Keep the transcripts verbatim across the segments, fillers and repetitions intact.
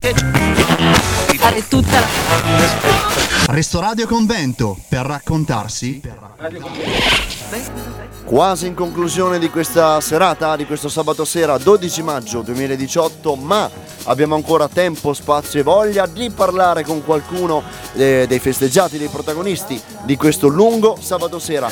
Fare tutta la... Restoradio Convento per raccontarsi. Quasi in conclusione di questa serata, di questo sabato sera dodici maggio duemiladiciotto, ma abbiamo ancora tempo, spazio e voglia di parlare con qualcuno eh, dei festeggiati, dei protagonisti di questo lungo sabato sera.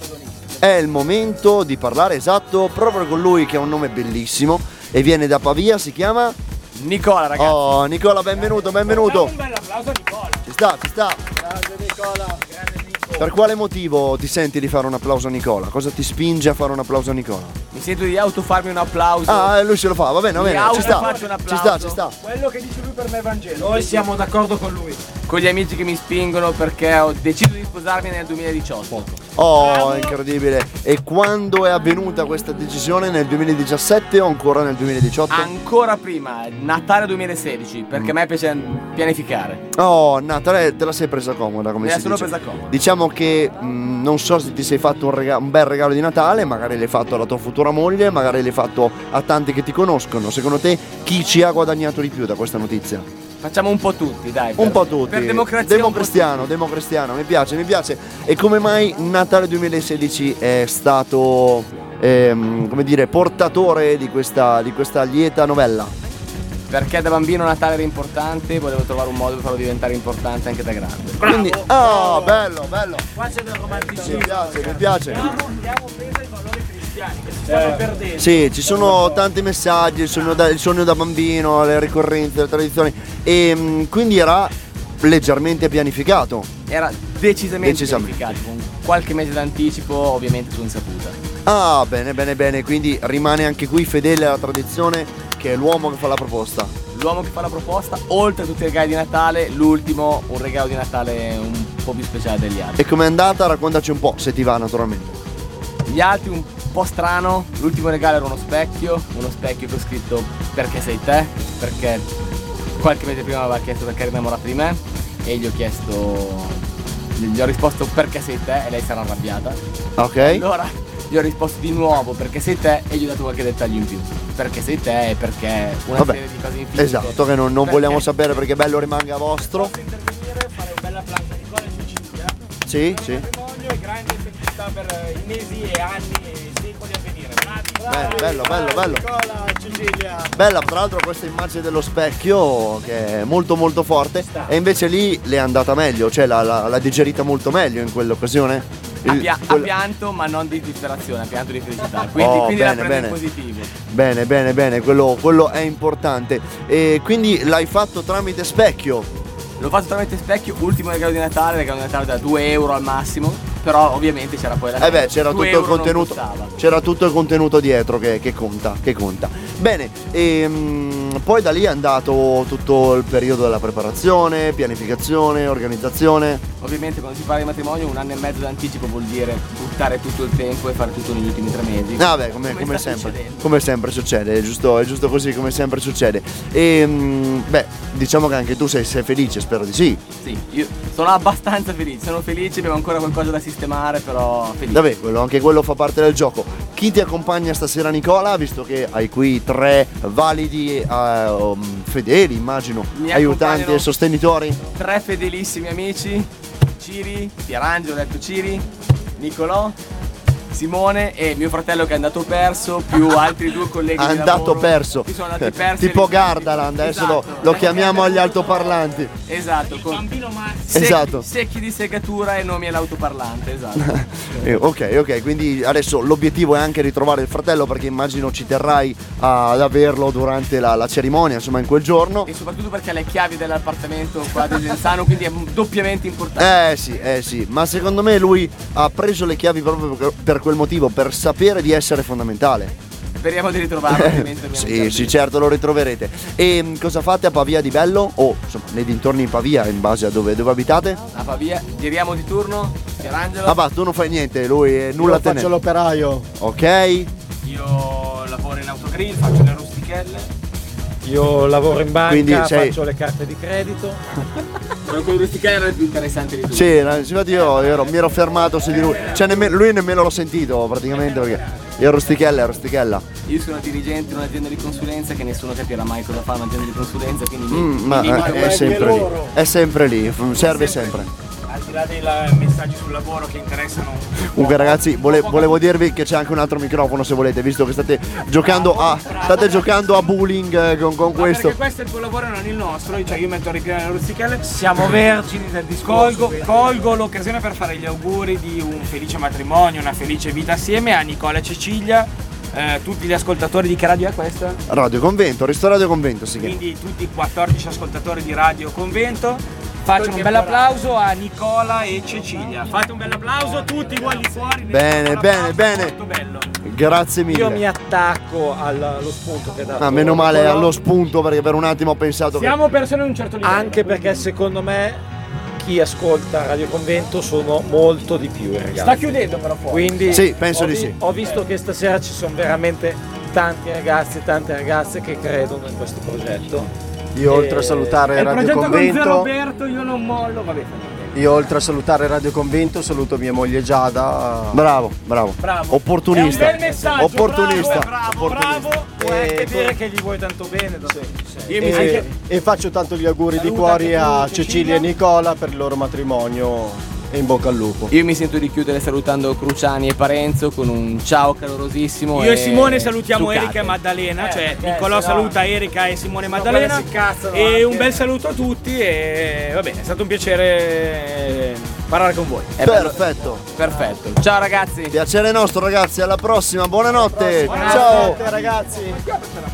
È il momento di parlare, esatto, proprio con lui che ha un nome bellissimo e viene da Pavia, si chiama Nicola, ragazzi. Oh, Nicola, benvenuto, benvenuto. Un bel applauso a Nicola. Ci sta, ci sta. Grande Nicola. Grande Nicola. Per quale motivo ti senti di fare un applauso a Nicola? Cosa ti spinge a fare un applauso a Nicola? Mi sento di autofarmi un applauso. Ah, lui se lo fa, va bene, va bene. Mi Ci sta. faccio un Ci applauso. sta, ci sta. Quello che dice lui per me è Vangelo. Noi siamo d'accordo con lui. Con gli amici che mi spingono perché ho deciso di sposarmi nel duemiladiciotto. Oh, incredibile. E quando è avvenuta questa decisione? Nel duemiladiciassette o ancora nel duemiladiciotto? Ancora prima, Natale duemilasedici, perché a me piace pianificare. Oh, Natale te la sei presa comoda, come Me si la sono dice. presa comoda. Diciamo che mh, non so se ti sei fatto un, rega- un bel regalo di Natale, magari l'hai fatto alla tua futura moglie, magari l'hai fatto a tanti che ti conoscono. Secondo te chi ci ha guadagnato di più da questa notizia? Facciamo un po' tutti, dai. Un per- po' tutti. Per democrazia. Democristiano, democristiano, mi piace, mi piace. E come mai Natale duemilasedici è stato, ehm, come dire, portatore di questa, di questa lieta novella? Perché da bambino Natale era importante, volevo trovare un modo per farlo diventare importante anche da grande. Quindi, ah, bello, bello. Qua c'è del Mi romanticismo. piace, mi piace. Diamo peso ai valori cristiani che si stanno perdendo. Sì, ci sono tanti messaggi, il sogno da, il sogno da bambino, le ricorrenze, le tradizioni. E mh, quindi era leggermente pianificato. Era decisamente, Decisamente. pianificato, con qualche mese d'anticipo, ovviamente su insaputa. Ah, bene, bene, bene. Quindi rimane anche qui fedele alla tradizione che è l'uomo che fa la proposta. L'uomo che fa la proposta, oltre a tutti i regali di Natale, l'ultimo, un regalo di Natale un po' più speciale degli altri. E com'è andata? Raccontaci un po', se ti va naturalmente. Gli altri un po' strano, l'ultimo regalo era uno specchio, uno specchio che ho scritto perché sei te, perché qualche mese prima mi aveva chiesto perché eri innamorato di me e gli ho chiesto, gli ho risposto perché sei te e lei si era arrabbiata. Ok. Allora gli ho risposto di nuovo perché sei te e gli ho dato qualche dettaglio in più. Perché sei te e perché una Vabbè, serie di cose infinite. esatto, che non, non Perché- vogliamo sapere perché bello rimanga vostro. Posso intervenire, fare un bel applauso a Nicola e Cecilia. Sì, sì. Matrimonio e grande felicità per i mesi e anni e secoli a venire. Bravi, Bello, bello, bello, bello. Nicola, Cecilia. Bella, tra l'altro questa immagine dello specchio che è molto molto forte e invece lì le è andata meglio, cioè l'ha, l'ha, l'ha digerita molto meglio in quell'occasione. Ha, Il- pia- ha quella- pianto ma non di disperazione, ha pianto di felicità. Quindi, Oh, quindi bene, la prende bene. in positivo. Bene, bene, bene, quello, quello è importante. E quindi l'hai fatto tramite specchio. L'ho fatto tramite specchio, ultimo regalo di Natale, regalo di Natale da due euro al massimo. Però ovviamente c'era poi la Eh beh, c'era tutto due il euro non contenuto. costava. C'era tutto il contenuto dietro che, che conta, che conta. Bene, ehm, poi da lì è andato tutto il periodo della preparazione, pianificazione, organizzazione. Ovviamente quando si parla di matrimonio un anno e mezzo d'anticipo vuol dire buttare tutto il tempo e fare tutto negli ultimi tre mesi. Ah beh, come, come sta sempre, succedendo. come sempre succede, è giusto, è giusto così, come sempre succede. E mm, beh, diciamo che anche tu sei, sei felice, spero di sì. Sì, io sono abbastanza felice, sono felice, abbiamo ancora qualcosa da sistemare, però felice. Vabbè, quello, anche quello fa parte del gioco. Chi ti accompagna stasera, Nicola, visto che hai qui tre validi eh, um, fedeli, immagino, Mi aiutanti accompagnano- e sostenitori? Tre fedelissimi amici, Ciri, Pierangelo, ho detto Ciri, Nicolò, Simone e mio fratello che è andato perso, più altri due colleghi di Andato lavoro perso, che sono andati persi. tipo e ritrovati. Gardaland, adesso lo, Esatto. lo chiamiamo agli altoparlanti. Esatto, con bambino Esatto. secchi di segatura e nomi all'autoparlante, esatto. Eh, ok, ok, quindi adesso l'obiettivo è anche ritrovare il fratello perché immagino ci terrai ad averlo durante la, la cerimonia, insomma in quel giorno. E soprattutto perché ha le chiavi dell'appartamento qua di Genzano, quindi è doppiamente importante. Eh sì, eh sì, ma secondo me lui ha preso le chiavi proprio per- per quel motivo, per sapere di essere fondamentale. Speriamo di ritrovarlo, ovviamente dobbiamo Sì, già sì, dire. certo, lo ritroverete. E mh, cosa fate a Pavia di bello? O insomma, nei dintorni di Pavia, in base a dove, dove abitate? A Pavia, giriamo di turno, Pierangelo. Ah, bah, tu non fai niente, lui è nulla a te ne- Faccio l'operaio. Ok, Io lavoro in autogrill, faccio le rustichelle. Io lavoro in banca, Quindi sei- faccio le carte di credito. Quello con le rustichelle era il più interessante di tutti. sì, no, infatti io ero- mi ero fermato su di lui. Cioè, nemmeno, lui nemmeno l'ho sentito praticamente perché Il Rustichella, il Rustichella. Io sono dirigente di un'azienda di consulenza che nessuno capirà mai cosa fa un'azienda di consulenza, quindi mi, Mm, mi ma limito a è, è questo. sempre lì, è sempre lì, serve sempre. Al di là dei la- messaggi sul lavoro che interessano. Comunque ragazzi, vole- volevo dirvi che c'è anche un altro microfono se volete, visto che state giocando a, state giocando a bowling eh, con, con Ma questo. perché questo è il tuo lavoro e non il nostro, cioè io metto a ripieno le rustichelle. Siamo vergini del discorso. Colgo, colgo l'occasione per fare gli auguri di un felice matrimonio, una felice vita assieme a Nicola e Cecilia, eh, tutti gli ascoltatori di che radio è questa? Radio Convento, Resto Radio Convento si chiama. Quindi tutti i quattordici ascoltatori di Radio Convento. Faccio un bel applauso a Nicola e Cecilia. Fate un bel applauso tutti voi lì fuori. Bene, bene, bene. Molto bello. Grazie mille. Io mi attacco al- allo spunto che ha dato. Ah, meno male Nicolò, allo spunto perché per un attimo ho pensato Siamo persone di un certo livello. Anche perché secondo me chi ascolta Radio Convento sono molto di più i ragazzi. Sta chiudendo però fuori. Quindi Sì, penso ho di vi- sì. Ho visto che stasera ci sono veramente tanti ragazzi e tante ragazze che credono in questo progetto. Io oltre a E- salutare È il Radio progetto con Zio Convento, Roberto, io non mollo, vabbè. io oltre a salutare Radio Convento saluto mia moglie Giada. che... Bravo, bravo. Bravo. Opportunista. È un bel messaggio. Opportunista. Bravo, Opportunista. bravo. Puoi anche E- dire che gli vuoi tanto bene da dove ci sei. Io mi E, sento- e faccio tanto gli auguri di Saluta cuore anche tu, a Cecilia. Cecilia e Nicola per il loro matrimonio e in bocca al lupo. Io mi sento di chiudere salutando Cruciani e Parenzo con un ciao calorosissimo. Io e e Simone salutiamo zuccate. Erika e Maddalena, Eh, cioè perché Nicolò se no- saluta Erika e Simone se no Maddalena quelle si incazzano e anche. un bel saluto a tutti e va bene, è stato un piacere parlare con voi. È bello. Perfetto. Perfetto. Ciao ragazzi. Piacere nostro ragazzi, alla prossima, buonanotte. Buonanotte, Ciao. ragazzi.